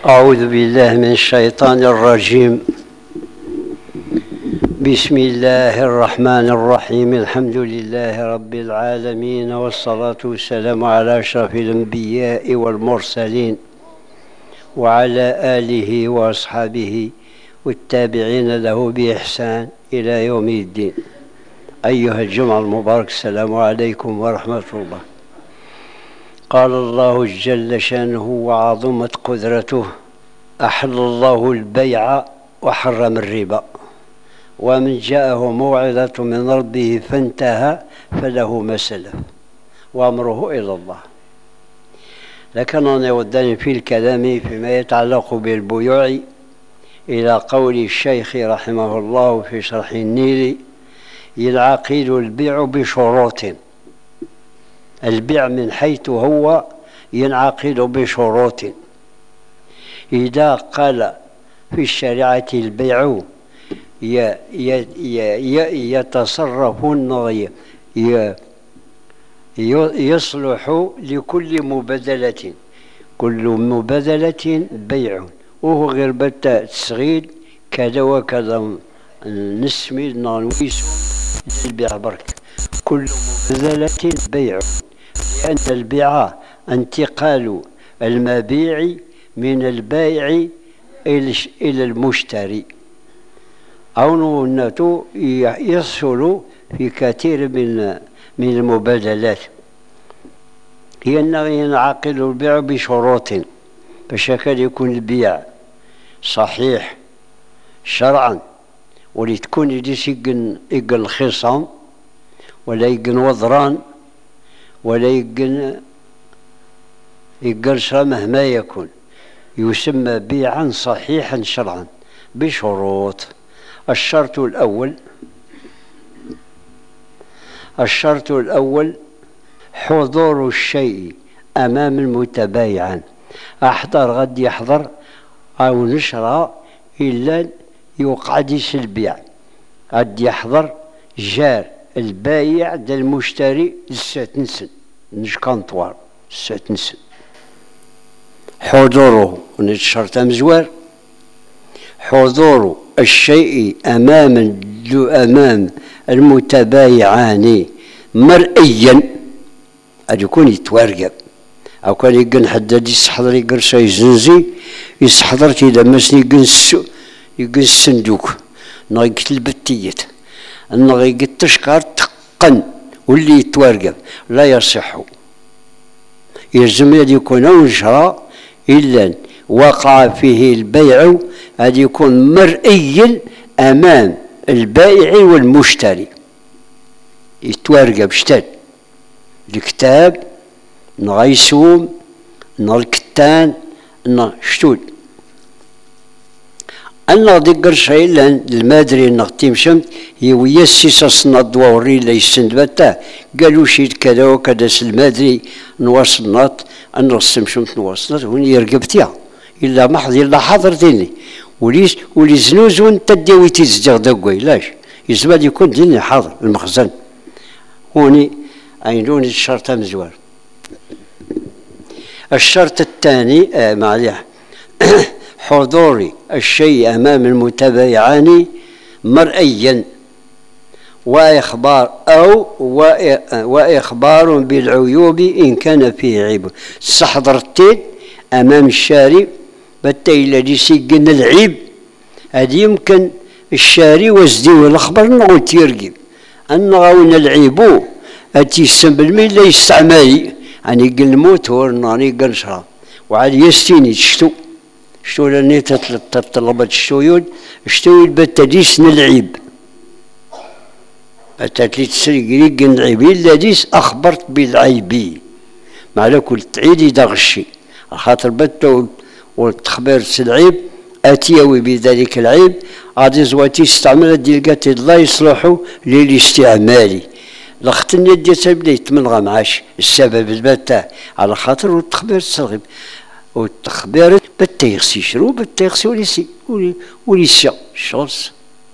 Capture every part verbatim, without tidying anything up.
أعوذ بالله من الشيطان الرجيم. بسم الله الرحمن الرحيم. الحمد لله رب العالمين، والصلاة والسلام على أشرف الأنبياء والمرسلين وعلى آله وأصحابه والتابعين له بإحسان إلى يوم الدين. أيها الجمعة المبارك، السلام عليكم ورحمة الله. قال الله جل شانه وعظمت قدرته: أحل الله البيع وحرم الربا، ومن جاءه موعظة من ربه فانتهى فله ما سلف وأمره إلى الله. لكنني وداني في الكلام فيما يتعلق بالبيوع إلى قول الشيخ رحمه الله في شرح النيل: ينعقد البيع بشروط. البيع من حيث هو ينعقد بشروط. إذا قال في الشريعة البيع يتصرف يصلح لكل مبادلة، كل مبادلة بيع، وهو غير بتا تسغيل كذا وكذا نسمي نويس البيع برك. كل مبادلة بيع، لأن البيع انتقال المبيع من البائع إلى المشتري، أو أنه يحصل في كثير من من المبادلات. هي أنه ينعقد البيع بشروط باش يكون البيع صحيح شرعا، ولتكون يديس يقن يقن الخصام ولا يقن وضران ولا يقن يقن مهما يكون، يسمى بيعا صحيحا شرعا بشروط. الشرط الأول الشرط الأول حضور الشيء أمام المتبايعان. أحضر غد يحضر أو نشرى إلا يقعدس البيع، غد يحضر جار البايع دا المشتري الساتنسن نشكانطوار الساتنسن. حضوره ونتشرط مزوار، حضور الشيء أمام أمام المتبايعان مرئيا، أن يكون يتوارقب. أو كان يقن حداد يستحضر يقن شي زنزي يستحضر كذا مسني يقن يقن الصندوق نغيق البتيات نغيق التشكار تقن واللي يتوارقب لا يصح. يلزم أن يكون أنشرى إلا وقع فيه البيع، أن يكون مرئيا أمام البائع والمشتري. يتوارقب شتات الكتاب نغيسوم نالكتان نشتول أنا ذكر شيء لأن المادري نغتيم شمت هي ويسيس صناد دوري ليس سندبتا قالوا شيء كذا وكذا المادري نواصلنات أن رسم شمت نواصلنات هوني يرقبتيها إلا محض إلا حضرتيني وليس وليزنوز وانت ديوي تزجر دقوي لاش يزبال يكون ديني حاضر المخزن هوني عينوني الشرط مزوار. الشرط الثاني آه معليح حضور الشيء أمام المتبايعان مرئيا، وإخبار أو وإخبار بالعيوب إن كان فيه عيب. استحضرتين أمام الشاري بالتالي الذي سيقن العيب، هذه يمكن الشاري وزدي والأخبار نقول تيرقب أن غاونا العيبو أتي السنبلمي لا يستعمالي يعني يقن الموتور ناني يقن شراب وعاد يستيني تشتو شتو لاني تطلبت الشيود شتو البتاديس نلعب أتاتلي تسرق يقن العيبي الذيس أخبرت بالعيبي مع كل تعيدي دغشي خاطر بتو والتخبير العيب أتيوي بذلك العيب غادي زواتي استعملت ديالقات الله يصلحوا للاستعمالي. لختني ديال بديت من غمعاش السبب البتة على خاطر والتخبير الصغير والتخبير بتا يغسي شرو بتا يغسي وليسي وليسي شخص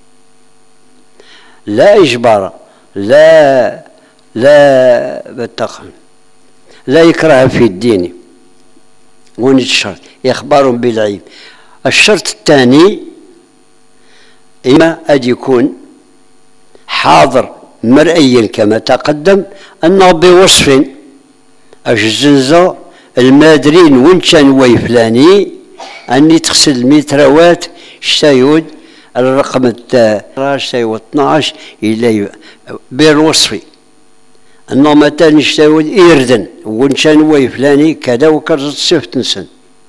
لا إجبار لا لا بتقن لا يكره في الدين ونيت الشرط إخبار بالعيب. الشرط الثاني إما أن يكون حاضر مرئيا كما تقدم أنه بوصف الزنزة المادرين ونشان ويفلاني أني تغسل المتروات شتايود الرقم التاسع شتايود اثناش إلى بالوصفي أنه مثلا شتايود إيردن ونشان ويفلاني كذا وكذا صفة نسن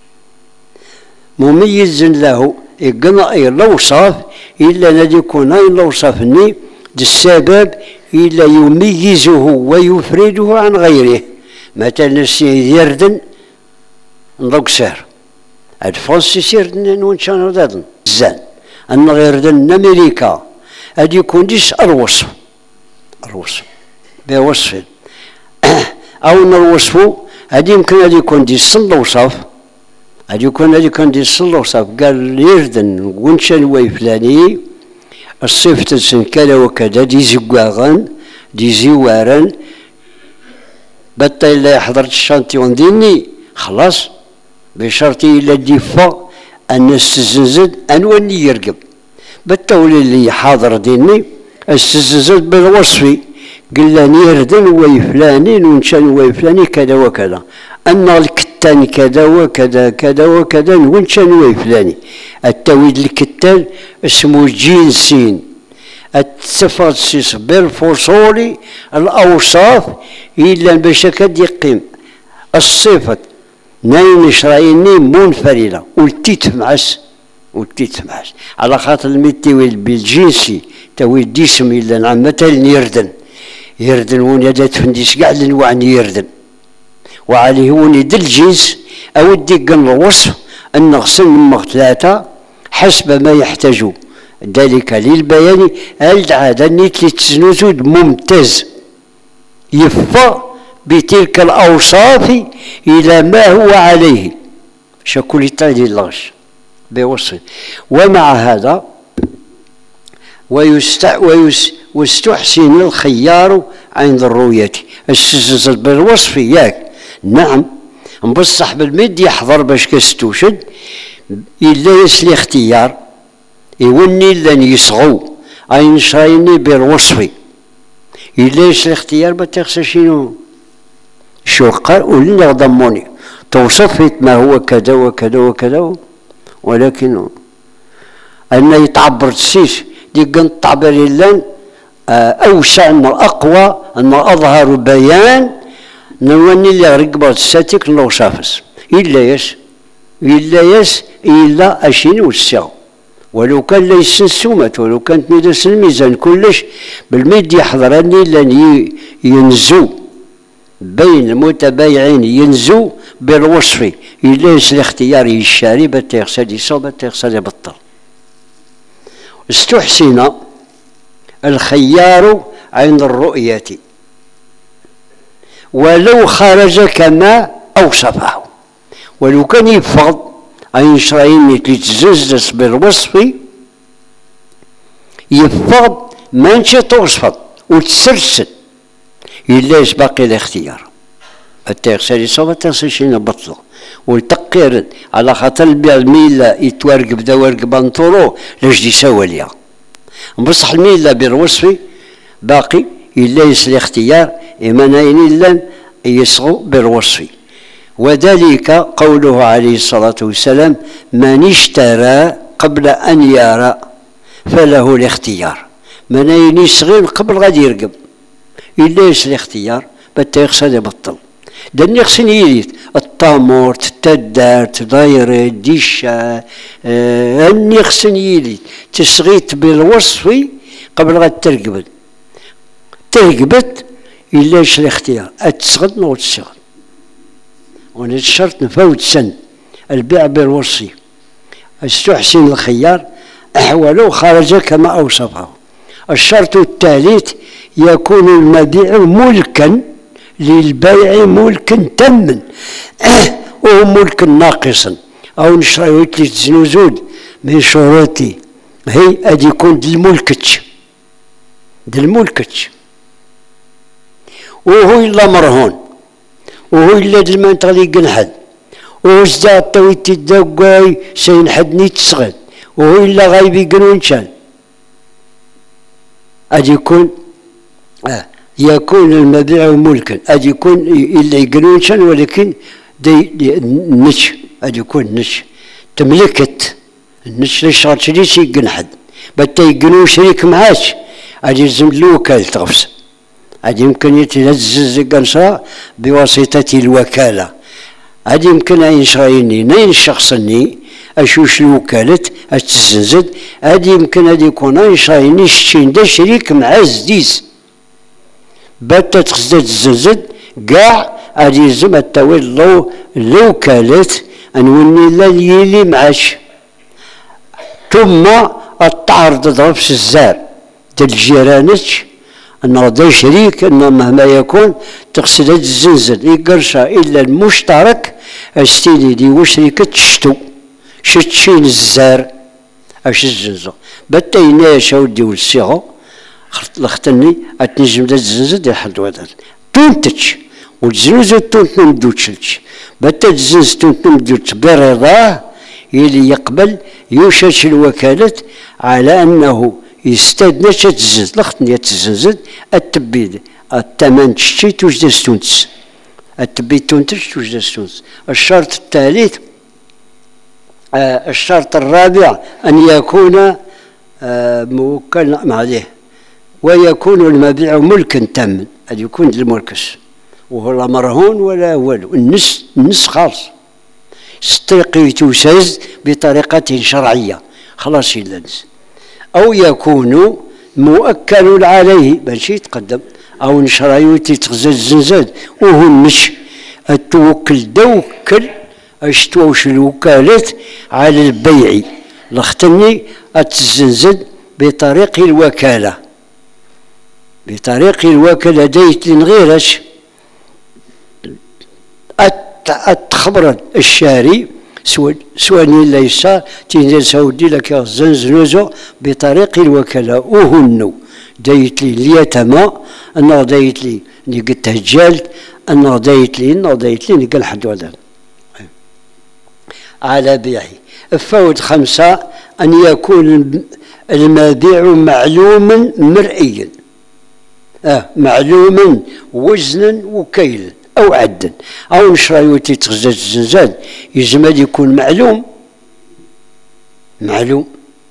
مميز له يقنع الأوصاف إلا أن يكون الأوصافني السبب إلا يميزه ويفرده عن غيره. مثلا السيد يردن نضوك سهر الفرنسي يردن ونشان ردن زان أن غيردن أمريكا هذا يكون ديس الوصف الوصف بوصف أو أن الوصف هذا يمكن أن يكون ديس الوصف هذا يكون هذا يكون ديس الوصف قال يردن ونشان ويفلاني الصفة تسن كذا وكذا دي زقاغن دي زوارن بطل إلا يحضر الشانتيون ديني خلاص بشرط إلا ديفا أن استزنزد أنواني يرقب بطل اللي حاضر ديني استزنزد بالوصفي قلنا نيردن ويفلاني ونشان ويفلاني كذا وكذا أن الكتان كذا وكذا كذا وكذا ونشان ويفلاني التويد الكتان اسمه جنسين التفاصيل بالفصول الأوصاف إلا باش كد يقيم الصفة ناين شرايني منفردة ولتيت معس ولتيت معس على خاطر المتويل بالجنسي تويد ديسم إلا نعم مثلا يردن يردن ون يدات فنديس قاع لنوعني يردن وعليه ون يد الجنس أو الدقن الوصف أن نغسل من ثلاثة حسب ما يحتاجه ذلك للبيان العادة نيت لتزنزود ممتاز يفا بتلك الأوصاف إلى ما هو عليه شكل تالي اللغش بوصف. ومع هذا ويست ويس ويستحسن الخيار عند الرؤية السزز بالوصف ياك نعم بصح بالمد يحضر باش كستوشد إلا يسلي اختيار يوني لن يصغو أين شايني بالوصف إلا يسلي اختيار بتغسل شنو شو قال ولنا ضموني توصف ما هو كذا وكذا وكذا ولكن أن يتعبر السيس دي قنط تعبر اللان أوسع أن أقوى أن أظهر بيان نوني اللي رقبة الساتيك لو شافس إلا يس إلا يس إلا أشين والساو ولو كان ليس السومة ولو كانت ميدس الميزان كلش بالميد يحضرني لن ينزو بين المتبايعين ينزو بالوصف إلا يس الاختيار الشاري بتغسل يصوب بتغسل يبطل. استحسن الخيار عند الرؤية ولو خرج كما أوصفه ولو كان يفض أن شرايين تتززز بالوصف يفض ما نشي توصف وتسلسل إلا يسبق الاختيار التغسل يصوب التغسل شين بطله والتقير على خاطر البيع الميلة يتوارق بدا ورق بانطورو لاش دي سوى ليها بصح الميلة بالوصف باقي إلا يسلي اختيار إيمانين إلا يصغو بالوصف. وذلك قوله عليه الصلاة والسلام من اشترى قبل أن يرى فله الاختيار من يصغي قبل غادي يرقب إلا يسلي اختيار بتا يغسل يبطل دني يغسل يريد الطامور تتدار تضاير ديشة آه أني يغسل يريد تسغيت بالوصف قبل غادي ترقبت ترقبت إلا يسلي اختيار أتسغد نو تسغد ونت الشرط نفوت سن البيع بالوصي استحسن الخيار ولو خرج كما أوصفه. الشرط الثالث يكون المبيع ملكا للبيع ملكا تما وهو ملك ناقصا أو نشريوت لتزنوزود من شروطي هي أدي يكون دالملكتش دالملكتش وهو إلا مرهون وهو إلا دالمنطقة اللي قنحد وزدا التويت الدقاي سين حدني تسغد وهو إلا غايب يقنون شان أدي يكون آه يكون المبيع ملكا أدي يكون إلا يقنون شان ولكن دي, دي نش أدي يكون نش تملكت النش للشغل شريك يقن حد بتا يقنون شريك معاش أدي يلزم الوكالة تغفص أدي يمكن يتلزز قنصرا بواسطة الوكالة هذه يمكن أي شرايني نين الشخصني أشوش الوكالة أتزنزد هذه يمكن هذه يكون أي شرايني شتين دا شريك مع زديس باتا تخزد تزنزد قاع هذه يلزم التويل لو الوكالة أنوني لا ليلي معاش ثم التعرض ضربس الزار ديال الجيرانات أنه دا شريك أنه مهما يكون تقصد الزنزل يقرشا إلا المشترك أستيني دي وشريكة تشتو شتشين الزار أش الزنزل بتا ينايش أودي والصيغة لختني أتنجم دا الزنزل دي حد ودان تونتش والزنزل تونت نمدوتشلش بتا الزنزل تونت نمدوتش برضاه يلي يقبل يوشش الوكالة على أنه يستدنى تزنز لختني تزنزد التبيد الثمن تشتي توجد ستونس التبيد تونتش توجد ستونس الشرط الثالث آه الشرط الرابع أن يكون آه موكل عليه ويكون المبيع ملكا تاما أن يكون الملكس وهو لا مرهون ولا والو النس النس خالص استيقي توسز بطريقة شرعية خلاص إلا النس أو يكون مؤكل عليه ماشي يتقدم أو نشرايوتي تغزل الزنزاد وهو مش التوكل دوكل اش توش الوكالات على البيع لختني اتزنزد بطريق الوكالة بطريق الوكالة دايت غيرش أتخبر الشاري سوى سواني ليس تنزل سعودي لك زنزنوزو بطريق الوكالة وهنو دايت لي اليتامى أنه دايت لي نقد تهجلت أنه دايت لي أنه دايت لي نقل حد ولا على بيعي الفوت خمسة أن يكون المبيع معلوما مرئيا آه معلوما وزنا وكيلا أو عدا أو نشرايوتي تغزات الزنزاد يزمد يكون معلوم معلوم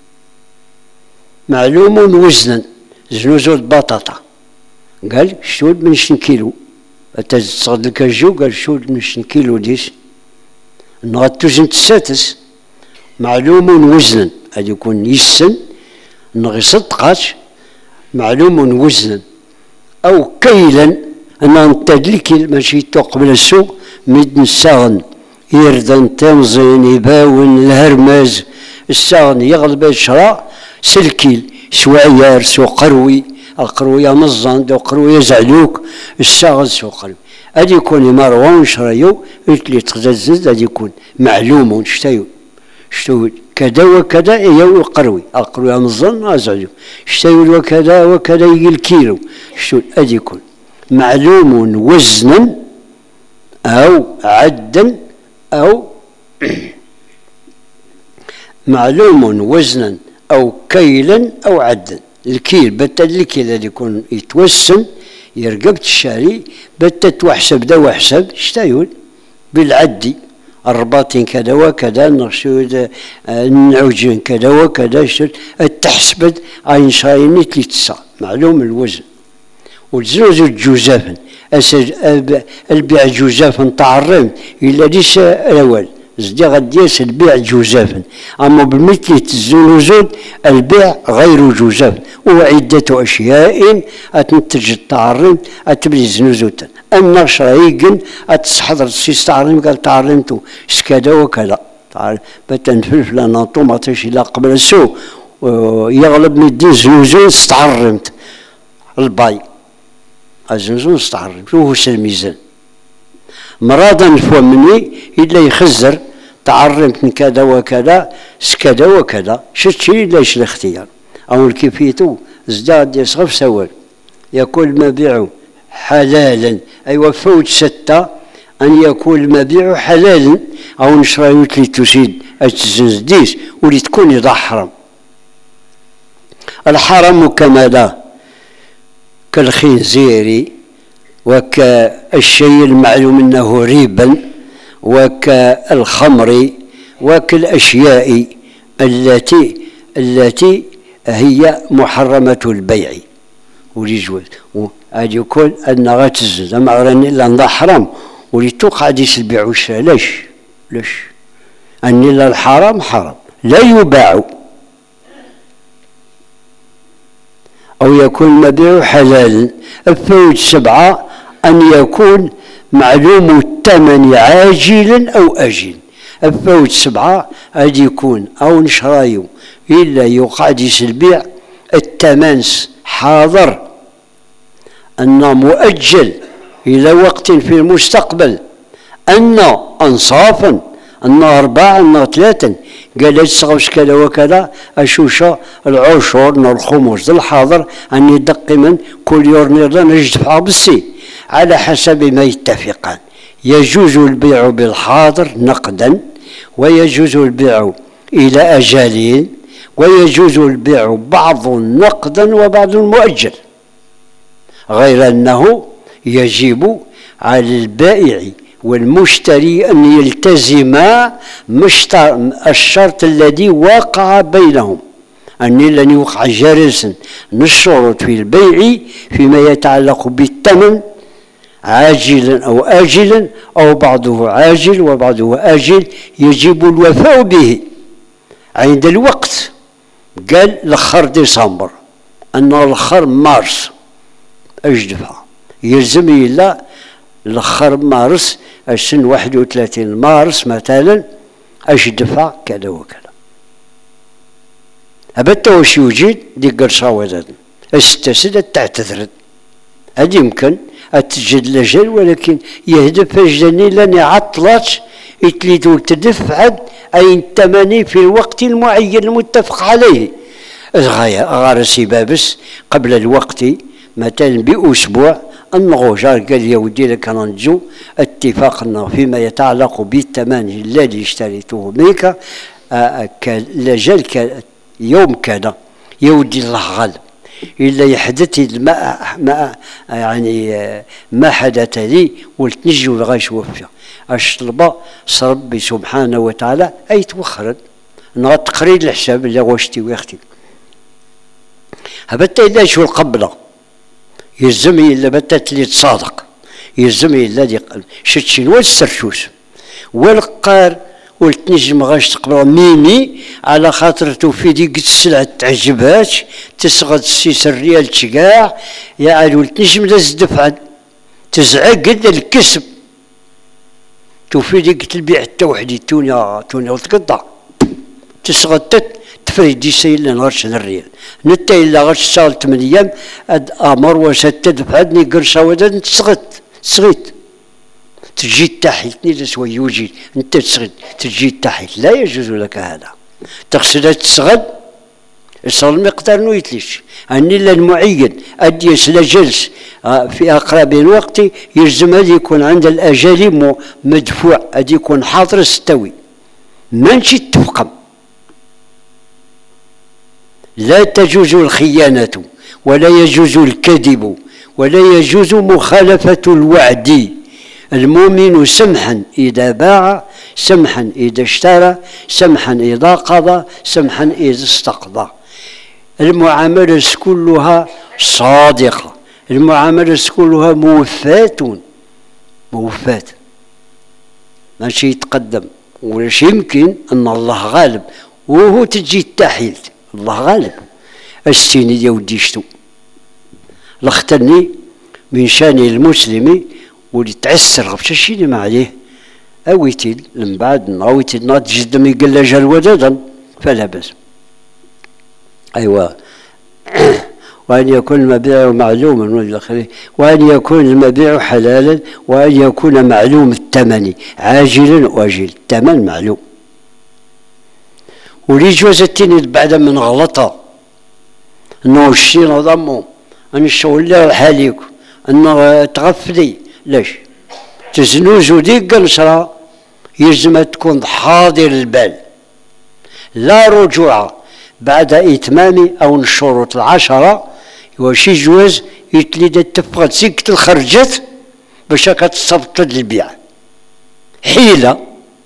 معلوم وزنا زنوزو بطاطا قال شتود من شن كيلو تصغد لك الجو قال شتود من شن كيلو ديس نغاد توزن تساتس معلوم وزنا هذا يكون يسن نغي صدقات معلوم وزنا أو كيلا أنا نتدلك ماشي قبل السوق ميدن الساغن يردن تنزين يباون الهرماز الساغن يغلب الشراء سلكيل سو عيار سو قروي القروية مزان دو قروية زعلوك الساغن سو قروي هذا يكون مروان شرايو اللي تغزز هذا يكون معلوم شتايو شتو كذا وكذا يو قروي القروية مزان زعلوك شتايو وكذا وكذا يجي الكيلو شتو هذا يكون معلوم وزنا أو عدا أو معلوم وزنا أو كيلا أو عدا الكيل بتا الكيل اللي يكون يتوسن يرقبت الشاري بتا توحسب دا وحسب شتايون بالعدي الرباطين كذا وكذا نغشود النعوجين كذا وكذا التحسبت عين شايني تلتسا معلوم الوزن والزوج الجوزافن البيع جوزافن تعرم إلا ليس الأول زدي غديس البيع جوزافن أما بالمثل الزوجود البيع غير جوزافن وعدة أشياء أتنتج التعرم أتبلي زنوزوتا أما شرايقن أتستحضر السيس تعرم قال تعرمتو سكذا وكذا بتن فلفل ناطو ما تشي لا قبل السوق يغلب من الدين زنوزون استعرمت الباي الزنزون استعرم شو هو الميزان مرادا نفهم مني إلا يخزر تعرمت من كذا وكذا سكذا وكذا شتشي ليش الاختيار أو الكيفيتو ازداد يصغف سوال يكون المبيع حلالا أي وفوت ستة أن يكون المبيع حلالا أو نشرايوت اللي تسيد التزنزديس ولي تكون إذا حرام. الحرام كما لا كالخنزير وكالشيء المعلوم أنه ريبا وكالخمر وكالأشياء التي التي هي محرمة البيع وليجوز هذا يكون أن غتزز ما غراني إلا نضع حرام ولتوقع ديس البيع والشراء. ليش ليش أن إلا الحرام حرام لا يباع. أو يكون المبيع حلالا. الفوائد سبعة أن يكون معلوم الثمن عاجلا أو أجلا. الفوائد سبعة أن يكون أو نشرايو إلا يوقع ديس البيع الثمن حاضر أن مؤجل إلى وقت في المستقبل أن أنصافا أن أربعة أن ثلاثة قال تسغوش كذا وكذا أشوشا العشور الخمس الحاضر أن يدق من كل يورنير نجدفع بالسي على حسب ما يتفقان. يجوز البيع بالحاضر نقدا ويجوز البيع إلى أجالين ويجوز البيع بعض نقدا وبعض مؤجل، غير أنه يجب على البائع والمشتري أن يلتزما الشرط الذي وقع بينهم، أن لن يوقع جالسا من الشروط في البيع فيما يتعلق بالثمن عاجلا أو آجلا أو بعضه عاجل وبعضه آجل يجب الوفاء به عند الوقت. قال الأخر ديسمبر أن الأخر مارس أجدفع يلزم إلا الأخر مارس السن واحد وثلاثين مارس مثلا أجدفع كذا وكذا. أبدا واش يوجد دي قرصة وزاد استسد تعتذر هذا يمكن أتجد لجل ولكن يهدف الجنين لن يعطلت يتليدو تدفع أي الثمن في الوقت المعين المتفق عليه. الغاية غارسي بابس قبل الوقت مثلا بأسبوع النغوجار قال يا ودي لك ننجو اتفاقنا فيما يتعلق بالثمن الذي اشتريته منك لجل يوم كذا يا ودي الله غالب إلا يحدث ما ما يعني ما حدث لي ولتنجو لغايش وفيا أشطلبا ربي سبحانه وتعالى أي توخرت نغا تقريد الحساب اللي غوشتي ويختي هبتا إلا شو القبلة يلزمي إلا بتات لي تصادق يلزمي إلا دي شتشين والسرشوس والقار والتنجم غاش تقبل ميمي على خاطر توفيدي قد السلعة تعجبهاش تسغد السيس الريال تشقاع يعني والتنجم لاز دفعا تزعق الكسب توفيدي قد البيع حتى وحدي تونيا تونيا وتقطع تسغد تفريد دي سيلا نغرش الريال نتا إلا غرش شغل ثمان أيام أد أمر وستة دفعتني قرشة وداد تسغد تسغيت تجي تحيتني لسوى يوجي انت تسغد تجي تحيت لا يجوز لك هذا تغسل تسغد يصل المقدار نو يتليش أني إلا المعين أديس لجلس في أقرب الوقت يلزم هذا يكون عند الأجال مدفوع هذا يكون حاضر استوي ما نشي تفقم. لا تجوز الخيانة ولا يجوز الكذب ولا يجوز مخالفة الوعد. المؤمن سمحا إذا باع سمحا إذا اشترى سمحا إذا قضى سمحا إذا استقضى. المعاملة كلها صادقة، المعاملة كلها موفاة موفاة ماشي يتقدم ولاش يمكن أن الله غالب وهو تجي التحيل الله غالب السيني ديال وديشتو لختني من شان المسلم واللي تعسر غبش الشيني ما عليه اويتي من بعد اويتي ناض جد ما يقل جال ودادا فلا باس. ايوا وان يكون المبيع معلوما والى اخره وان يكون المبيع حلالا وان يكون معلوم الثمن عاجلا واجل الثمن معلوم. ولي جواز التاني بعد من غلطة انه الشي نظمو ان الشغل اللي راح عليك انه تغفلي ليش تزنوز ديك النشرة يلزم تكون حاضر البال، لا رجوع بعد إتمام أو الشروط العشرة. واش يجوز يتلي تبقى تسيك الخرجت باش كتصبت البيع حيلة،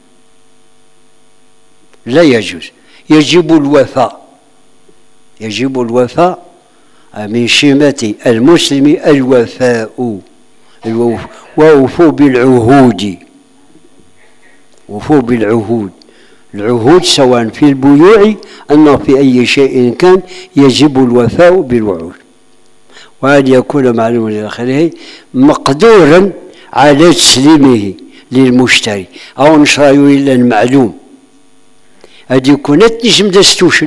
لا يجوز. يجب الوفاء، يجب الوفاء من شيمة المسلم الوفاء، ووفوا بالعهود، وفوا بالعهود. العهود سواء في البيوع أو في أي شيء كان يجب الوفاء بالوعود، وأن يكون معلوما إلى آخره مقدورا على تسليمه للمشتري أو نشرايو إلا المعلوم. هذه يكونت نجم دستوشل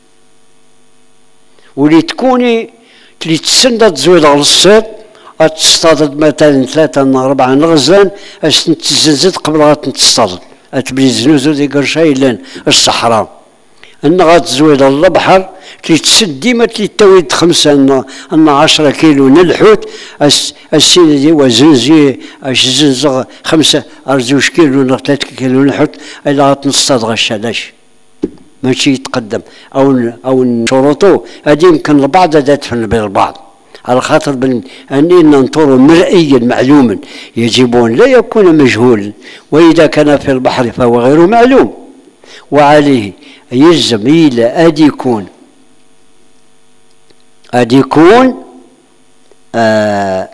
ولي تكوني تلي تسنى تزويد على الصيد تصطادت مثلا ثلاثة أربعة غزلان أش تزنزت قبل غتصطادت أتبلي زنوزو دي قرشاي لان الصحراء أن غتزويد على البحر تلي تسد ديما تلي تاويد خمسة أن أن عشرة كيلو نلحوت السيدة دي وزنزي أش زنزغ خمسة أرزوش كيلو ثلاثة كيلو نلحوت إلا غتنصطاد غشالاش ماشي يتقدم أو أو شروطه هذه يمكن البعض تدفن بالبعض على خاطر أني ننطر مرئيا معلوما يجب أن لا يكون مجهولا، وإذا كان في البحر فهو غير معلوم، وعليه يلزم إلى أن يكون أن يكون آه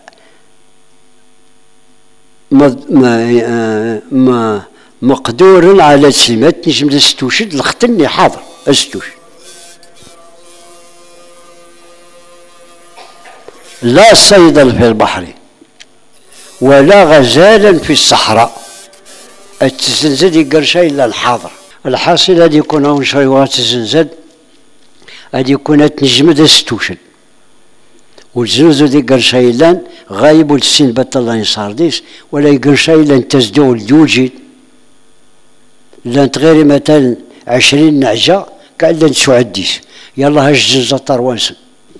ما ما مقدور على سمات نجم استوشد الختني حاضر استوشد. لا صيدا في البحر ولا غزالا في الصحراء التزنزل يقرشا إلا الحاضر. الحاصل هذه يكون هون شوية تزنزل هذه يكون تنجم دستوشد والزوزو دي قرشا إلا غايب والسين بطل ينصارديس ولا يقرشا إلا تزدو الدوجي لان تغيري مثلا عشرين نعجة قاعدة نسعديس يلا هاش زنزة طروانسن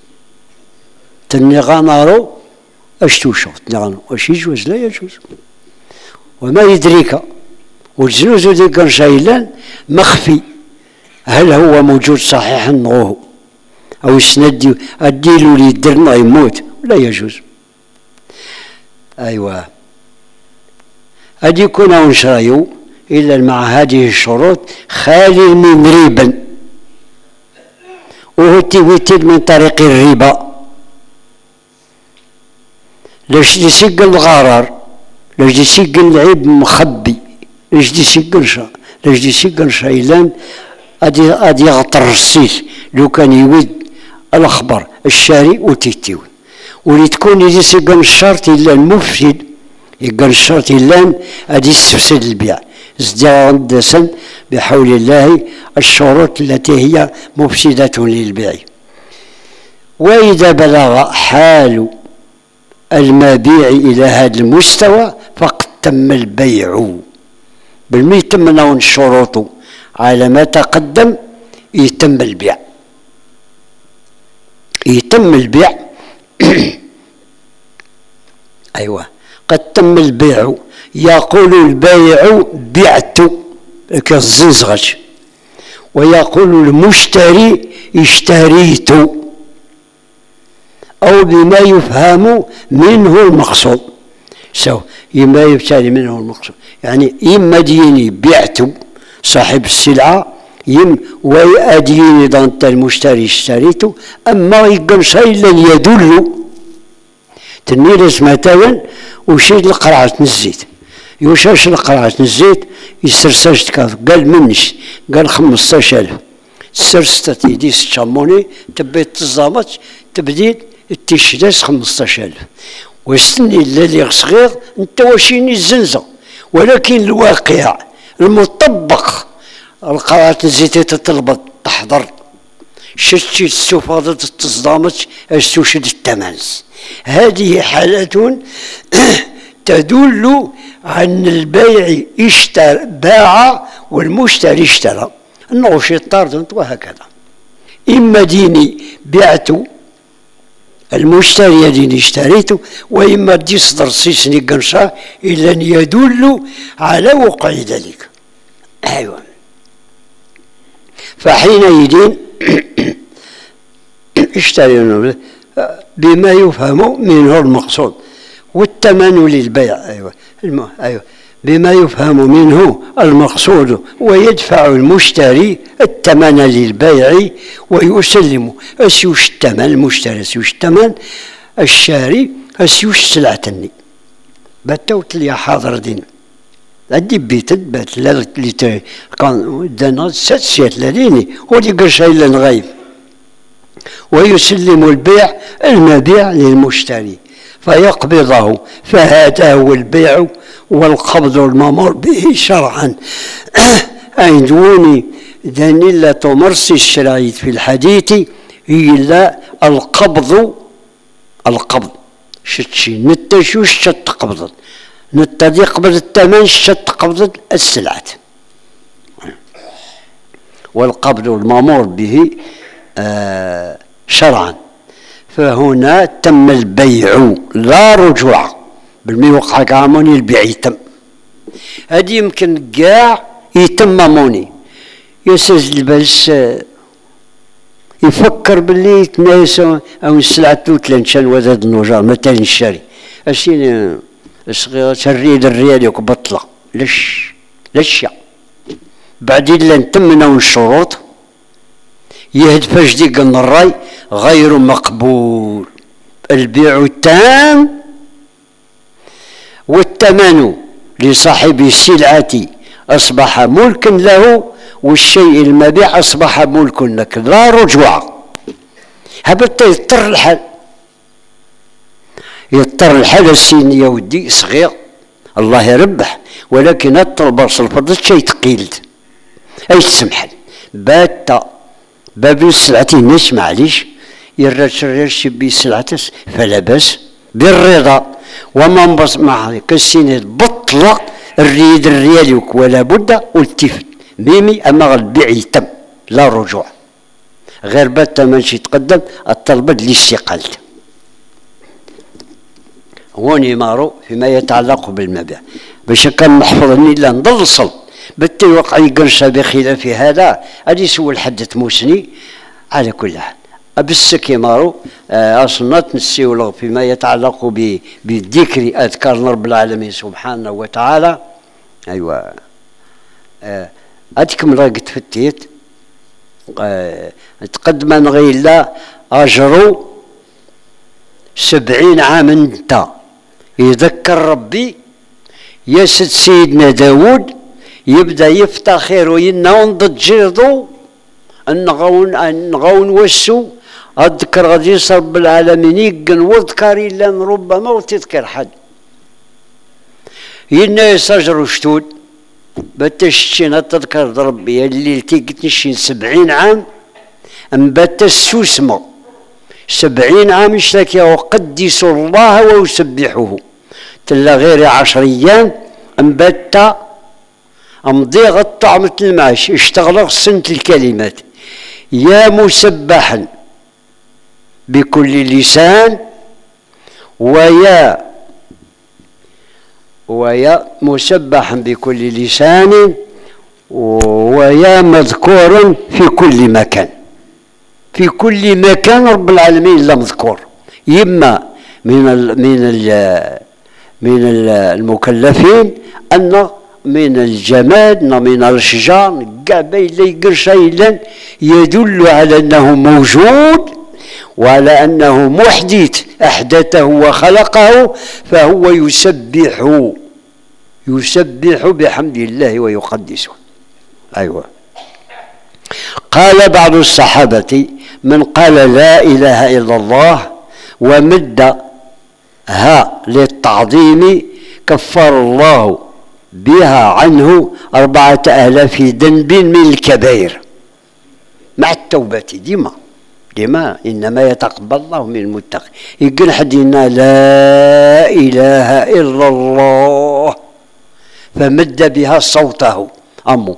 تني غانارو اش توشو تنغانو واش يجوز لا يجوز وما يدريك. والزنوز دي قرشايلان مخفي هل هو موجود صحيحا نغوه او يسندي الديلو اللي يدرنا يموت لا يجوز. ايوا ادي يكون نشرايو الا مع هذه الشروط خالي من ريبا وهو تيويتد من طريق الربا. لاش يسق الغرر لاش يسق العيب مخبي لاش يسق نشا لاش يسق نشايلان ادي ادي يغطر السيس لو كان يود الاخبار الشاري وتيتيون ولي تكون يجي يسق الشرط الا المفسد يقال الشرط الا ادي يستفسد البيع ازداد بحول الله الشروط التي هي مفسدة للبيع. وإذا بلغ حال المبيع إلى هذا المستوى فقد تم البيع بالمي يتم الشروط على ما تقدم يتم البيع يتم البيع أيوة قد تم البيع. يقول البائع بعت كالزنزغج ويقول المشتري اشتريت أو بما يفهم منه المقصود سو إما يبتالي منه المقصود يعني إما ديني بعت صاحب السلعة يم ويأديني ضنت المشتري اشتريته أما يقول شيء لن يدل تنيرس مثلا وشيد القرعة الزيت يوشاش القرعة الزيت يسرساش كاف قال منش قال خمسطاش ألف سرستة يديس تشاموني تبيت تزامت تبديل التشداس خمسطاش ألف وستني اللي صغير انت واشيني الزنزة ولكن الواقع المطبق القرعة الزيت تطلبت تحضر شتي السفاضة تصدامت استوشد التمانس. هذه حالة تدل عن البيع اشترى باع والمشتري اشترى انه شي طارد وهكذا. اما ديني بعت المشتري الذي اشتريته، وإما يصدر سيسني قنشا إلا أن يدل على وقع ذلك. أيوة. فحينئذ اشتري بما يفهم منه المقصود، والثمن للبيع. أيوة. الم... أيوة. بما يفهم منه المقصود، ويدفع المشتري الثمن للبيع ويسلم. أسيوش الثمن المشتري، أسيوش الثمن الشاري، أسيوش سلعتني باتوت لي حاضر دين أدي بيت بات اللي كان دانا ست لديني ودي قرشا إلا نغيب، ويسلم البيع المبيع للمشتري فيقبضه. فهذا هو البيع والقبض المأمور به شرعا. عندوني داني لا تمرسي الشرايط في الحديث إلا القبض. القبض شتشي نتشو شت قبض نتدي قبض الثمن شت قبض السلعة، والقبض المأمور به آه شرعا. فهنا تم البيع لا رجوع بالميوقع كاموني البيع يتم. هذه يمكن كاع يتم موني يسجل بس يفكر باللي تنايس او السلعه توتلنشان وزاد النجار مثلا الشاري اشي شريد الريال يوك بطله لش لش بعدين لن تمنوا الشروط يهدف جديد الراي غير مقبول. البيع التام والثمن لصاحب السلعة أصبح ملكا له، والشيء المبيع أصبح ملك لك لا رجوع. هبط يضطر الحال يضطر الحال السين يا ودي صغير الله يربح، ولكن الطلباس الفضل شيء ثقيل أي تسمحل باتا باب السلعة الناس معليش يرشر شبي سلعتس فلا بأس بالرضا. وما نبص مع كالسينات بطلق الريد الرياليوك ولا بد والتفت ميمي أما البيع يتم لا رجوع، غير باتا ماشي يتقدم الطلب للاستقالة. هوني مارو فيما يتعلق بالمبيع باش كان محفوظني لا نضل صل بتي وقع يقرش بخلاف هذا هذه سوى الحدث موسني. على كل حال أبسك مارو أصلا نسيو فيما يتعلق بالذكر أذكار رب العالمين سبحانه وتعالى. أيوة أتكم راقت فتيت أه تقدم غير الله أجروا سبعين عام انت يذكر ربي يسد سيدنا داود يبدأ يفتخر وينون ضد جيضو النغون النغون وسو أذكر غادي رب العالمين يقن واذكر إلا ربما وتذكر حد ينا يسجروا شتود بتشتين تذكر ربي اللي تيقت نشين سبعين عام أم بتسوسمه سبعين عام اشتكي وقدسوا الله ويسبحوه تلا غير عشر أيام أم بتا أمضيغ طعمة المعاش اشتغل سنة الكلمات يا مسبحا بكل لسان ويا ويا مسبحا بكل لسان ويا مذكور في كل مكان. في كل مكان رب العالمين لا مذكور، إما من ال من ال من المكلفين أن من الجماد من الشجار كاع باين لا يقر شيئا يدل على أنه موجود وعلى أنه محدث أحدثه وخلقه، فهو يسبح يسبح بحمد الله ويقدسه. أيوة. قال بعض الصحابة من قال لا إله إلا الله ومد ها للتعظيم كفر الله بها عنه أربعة آلاف ذنب من الكبائر مع التوبة. ديما ديما إنما يتقبل الله من المتقين. يقول حدنا لا إله إلا الله فمد بها صوته أمو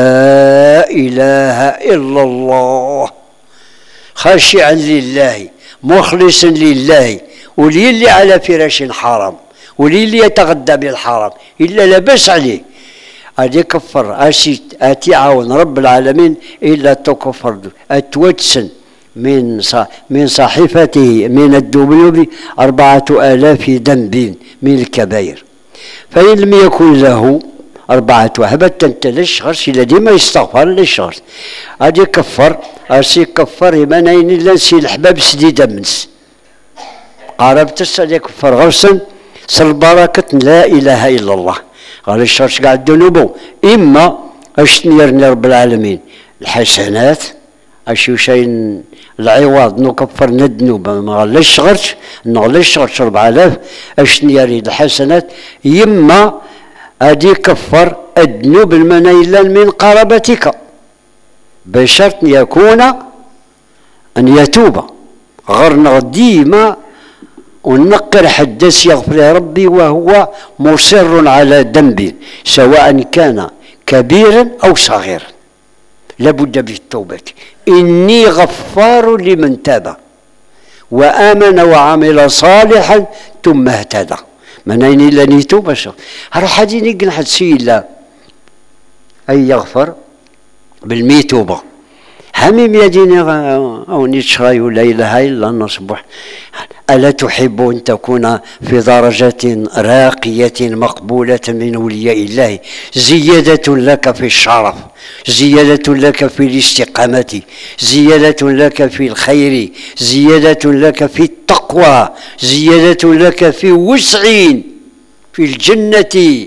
لا إله إلا الله خاشعا لله مخلص لله وللي على فراش حرام وللي يتغدى بالحرام إلا لبس عليه أدي كفر أسي أتي عاون رب العالمين إلا تكفر أتوتسن من من صحيفته من الذنوب أربعة آلاف ذنب من الكبائر، فإن لم يكن له أربعة هبت أنت للشغرس إلا ديما يستغفر للشغرس أدي كفر أسي كفر منين إلا نسي الحباب سديدة منس قاربت أدي كفر غرسا سل بركة لا إله إلا الله قال الشرش قاعد الذنوب إما أشتنيرني رب العالمين الحسنات أشيو شيء العوض نكفر الذنوب ما غلاش غرش نغلاش غرش أربعة آلاف أشتنيري الحسنات إما أدي كفر الذنوب المنيلا من قرابتك بشرط يكون أن يتوب غرنا ديما ونقر حدث يغفر ربي وهو مصر على ذنب سواء كان كبيرا أو صغيرا لابد بالتوبة إني غفار لمن تاب وآمن وعمل صالحا ثم اهتدى منين إلا نيتوب راح أجيني قنحة سيلا أي يغفر بالميتوبة حميم يديني أو نشري لا إله إلا نصبح ألا تحب أن تكون في درجة راقية مقبولة من أولياء الله زيادة لك في الشرف زيادة لك في الاستقامة زيادة لك في الخير زيادة لك في التقوى زيادة لك في وسع في الجنة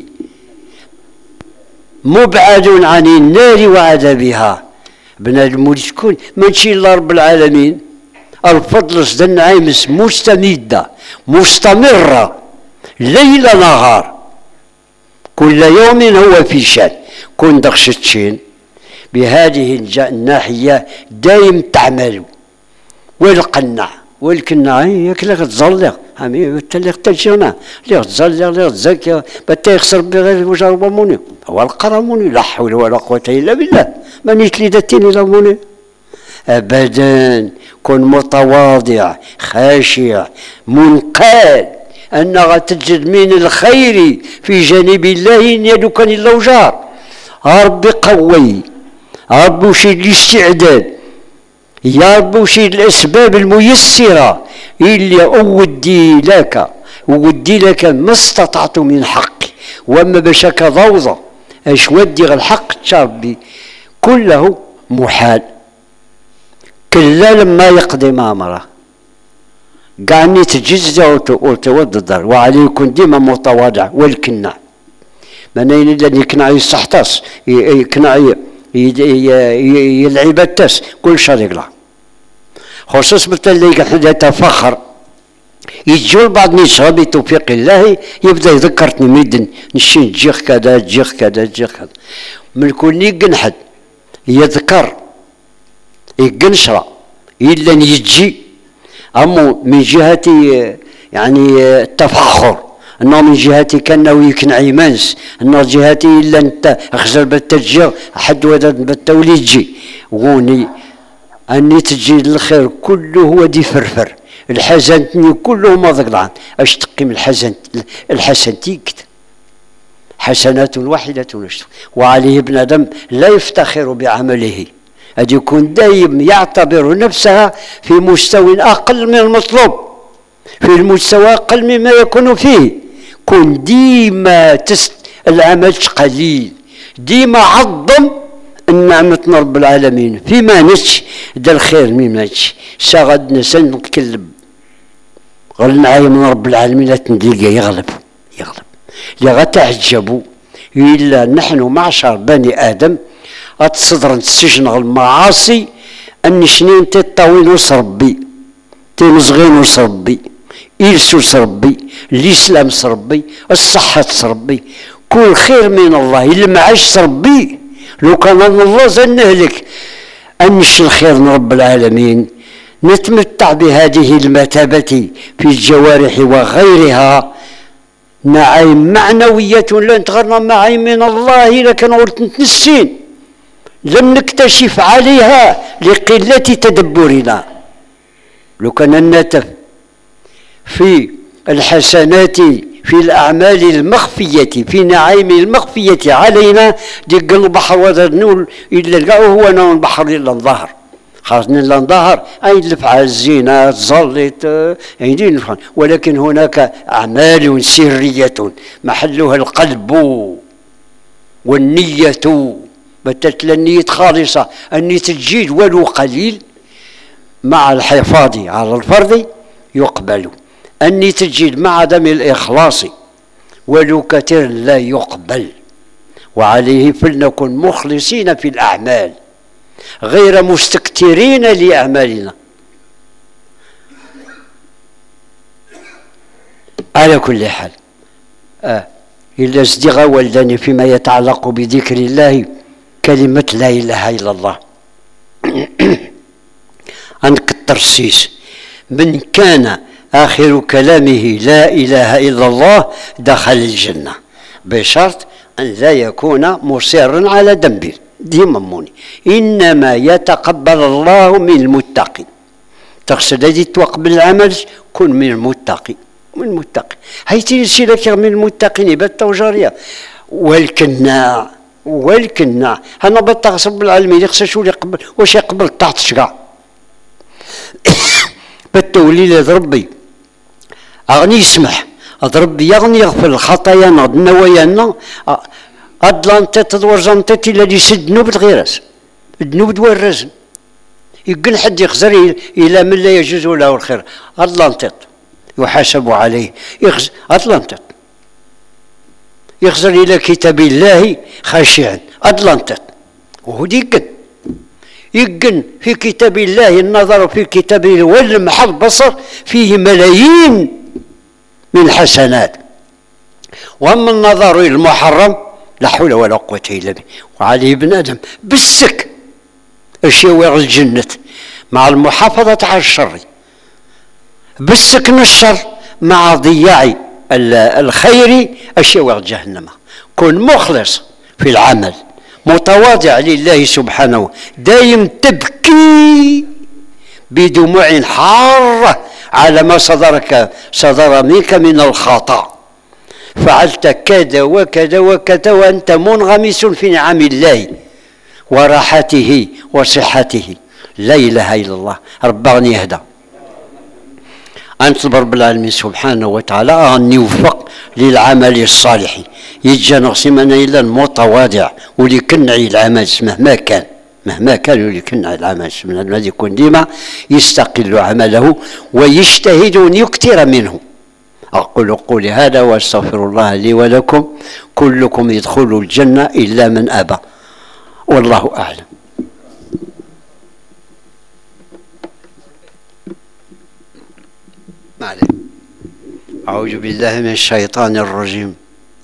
مبعد عن النار وعذابها بنادم شكون ماشي الا رب العالمين الفضل سدن عايمس مستمده مستمره ليل نهار كل يوم هو في شان كون دخشتشين بهذه الناحيه دايم تعمل والقنع والكنا ياك لا تزلق امي تلق تجينا لا تزلق لا تزكى بتا يخسر بغير وجرب موني هو القرموني لا حول ولا قوه الا بالله مانيش لي داتيني لموني ابدا كن متواضع خاشع منقاد انك تجد من الخير في جانب الله ان يدك الا وجار ربي قوي ربي وشي الاستعداد يا رب وشي الاسباب الميسره اللي اودي لك اودي لك ما استطعت من حقي واما بشك ضوضه اش ودي الحق تشربي كله محال كلا لما يقضي ما امره قعني تجزى وتودر وعليكم ديما متواضع والكنا منين اللي يكنع يصحتص يكنع يلعب التاس كل شريك له خصوص بالتالي حدا تفخر يجوا بعض نشرة بتوفيق الله يبدا يذكرتني ميدن نشين جيخ كذا جيخ كذا جيخ كذا من كل يقنحد يذكر يقنشرة إلا يجي أمو من جهة يعني التفخر انه من جهتي كانه يكن عيمانس انه جهتي الا انت اخزر بالتجير حد وداد بالتوليد جي غوني اني تجي للخير كله هو دي فرفر الحزن كله ما ضقلعان اش تقيم الحزن الحسن تيكت حسنات واحدة نشتو وعليه ابن ادم لا يفتخر بعمله أن يكون دايم يعتبر نفسها في مستوى اقل من المطلوب في المستوى اقل مما يكون فيه كن ديما تست العمل قليل ديما عظم النعمة رب العالمين فيما نتش دا الخير مما نتش ساغد نسن نتكلم غل معايا من رب العالمين لا تندلقى يغلب يغلب اللي غتعجبوا إلا نحن معشر بني آدم أتصدر السجن المعاصي أن شنين تطاوين وصربي تمزغين وصربي إلسو صربي الإسلام صربي الصحة صربي كل خير من الله المعاش صربي لو كان الله زنهلك أنش الخير من رب العالمين نتمتع بهذه المثابة في الجوارح وغيرها نعيم معنوية لن تغرنا معي من الله لكن ورت نتنسين لم نكتشف عليها لقلة تدبرنا لو كان النتف في الحسنات في الأعمال المخفية في نعيم المخفية علينا ديك البحر وذا نول إلا لقاه هو نول البحر إلا انظهر خاصنا إلا انظهر أي الفعل الزينة تزلط يعني ولكن هناك أعمال سرية محلها القلب والنية بتت النية خالصة النية تجيد ولو قليل مع الحفاظ على الفرض يقبل النية تجيد مع عدم الإخلاص ولو كثير لا يقبل وعليه فلنكن مخلصين في الأعمال غير مستكترين لأعمالنا. على كل حال آه. إلا صدق والدني فيما يتعلق بذكر الله كلمة لا إله إلا الله عندك الترسيس من كان آخر كلامه لا إله إلا الله دخل الجنة بشرط أن لا يكون مصرا على ذنبه ديما موني إنما يتقبل الله من المتقين تقصد هذه توقبل العمل كن من المتقين من المتقين هيتي لك من المتقين يبقى التوجارية والكناع والكناع أنا بتغصب بالعلمي يخص شو يقبل واش يقبل تحت شقع بالتوليل ربي أغني يسمح ربي يغني يغفر الخطايا نض نوايانا أدلانتي تدور زنتي الذي يسد ذنوب الغيرس الذنوب دور الرزن يقول حد يخزر إلى من لا يجوز له الخير أدلانتي يحاسب عليه يخز أدلانتي يخزر إلى كتاب الله خاشعا أدلانتي وهو يقن يقن في كتاب الله النظر في كتاب الله والمح البصر فيه ملايين من الحسنات وأما النظر إلى المحرم لا حول ولا قوة إلا بالله وعليه ابن آدم بالسك الشوارع الجنة مع المحافظة على الشر بالسكن الشر مع ضياع الخير الشوارع جهنم كن مخلص في العمل متواضع لله سبحانه دايم تبكي بدموع حارة على ما صدرك صدر منك من الخطأ فعلت كذا وكذا وكذا وأنت منغمس في نعم الله وراحته وصحته لا إله إلا الله رباني يهدى أنت رب العالمين سبحانه وتعالى أن يوفق للعمل الصالح يجي نقسمنا إلا المتواضع واللي كنعي العمل مهما كان مهما كان واللي كنعي العمل من الذي يكون ديما يستقل عمله ويجتهد أن يكثر منه. أقول قولي هذا واستغفر الله لي ولكم كلكم يدخل الجنة إلا من أبى والله أعلم. أعوذ بالله من الشيطان الرجيم.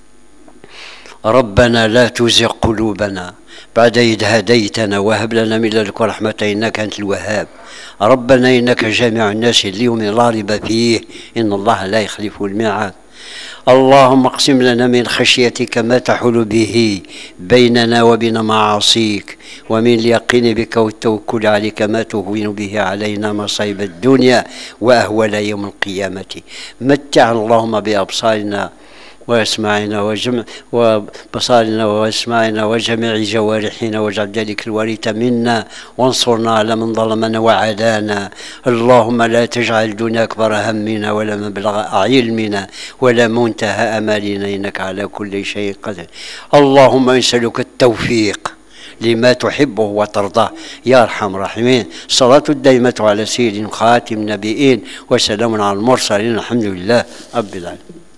ربنا لا تزغ قلوبنا بعد إذ هديتنا وهب لنا من لدنك رحمة إنك أنت الوهاب. ربنا إنك جامع الناس ليوم لا ريب فيه إن الله لا يخلف الميعاد. اللهم اقسم لنا من خشيتك ما تحول به بيننا وبين معاصيك ومن اليقين بك والتوكل عليك ما تهون به علينا مصائب الدنيا وأهوال يوم القيامة. متع اللهم بأبصارنا واسماعنا وجمع وبصارنا واسماعنا وجميع جوارحنا واجعل ذلك الوارث منا وانصرنا على من ظلمنا وعادانا. اللهم لا تجعل دنيا اكبر همنا ولا مبلغ علمنا ولا منتهى امالنا انك على كل شيء قدير. اللهم نسألك التوفيق لما تحبه وترضاه يا ارحم الراحمين. صلاة الدائمة على سيد خاتم النبيين وسلام على المرسلين الحمد لله رب العالمين.